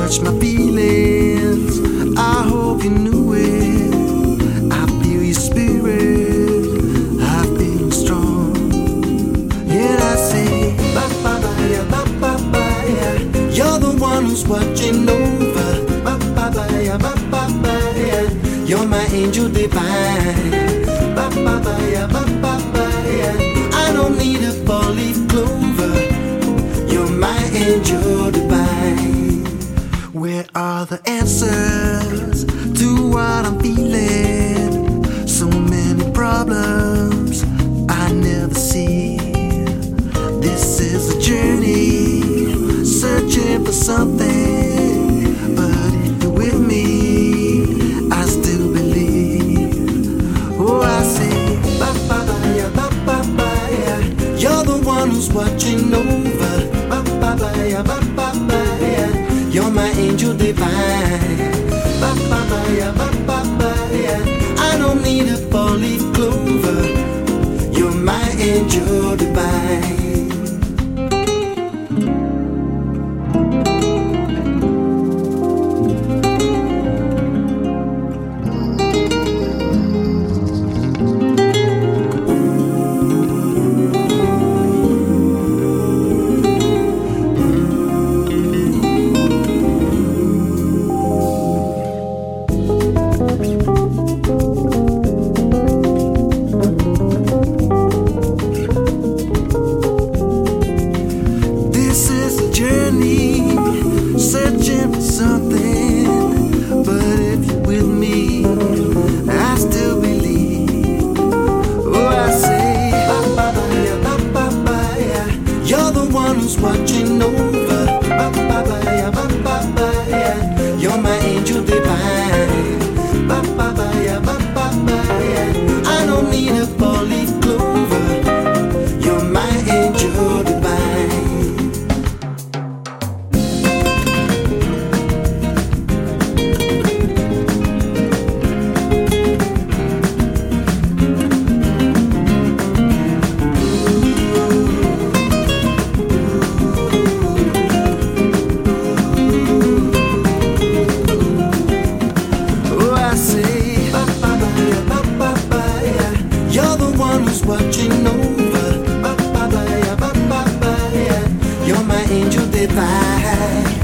touch my feelings. I hope you knew it. I feel your spirit. I feel strong. And I say, ba ba ba ya, ba ba ba ya. You're the one who's watching over. Ba ba ba ya, ba ba ba ya. You're my angel divine. Ba ba ba ya, ba ba ba ya. I don't need a four-leaf clover. You're my angel divine. Where are the answers to what I'm feeling? So many problems I never see. This is a journey, searching for something. But if you're with me, I still believe. Oh, I say, ba ba ba ya, ba ba ba ya. You're the one who's watching over. Ba ba ba ya, ba ba ba ya. You're my angel divine. Ba ba ba ya, ba ba ba ya. I don't need a four-leaf clover. You're my angel divine. Searching for something, but if you're with me, I still believe. Oh, I say, ba ba ba ya, ba ba ba ya. You're the one who's watching over. Ba ba ba ya, ba ba ba ya. You're my angel divine. Ba ba ba ya, ba ba ba ya. I don't need a four-leaf clover. You're my angel divine. You're the one who's watching over. Ba ba ba ya, ba ba ba ya. You're my angel divine.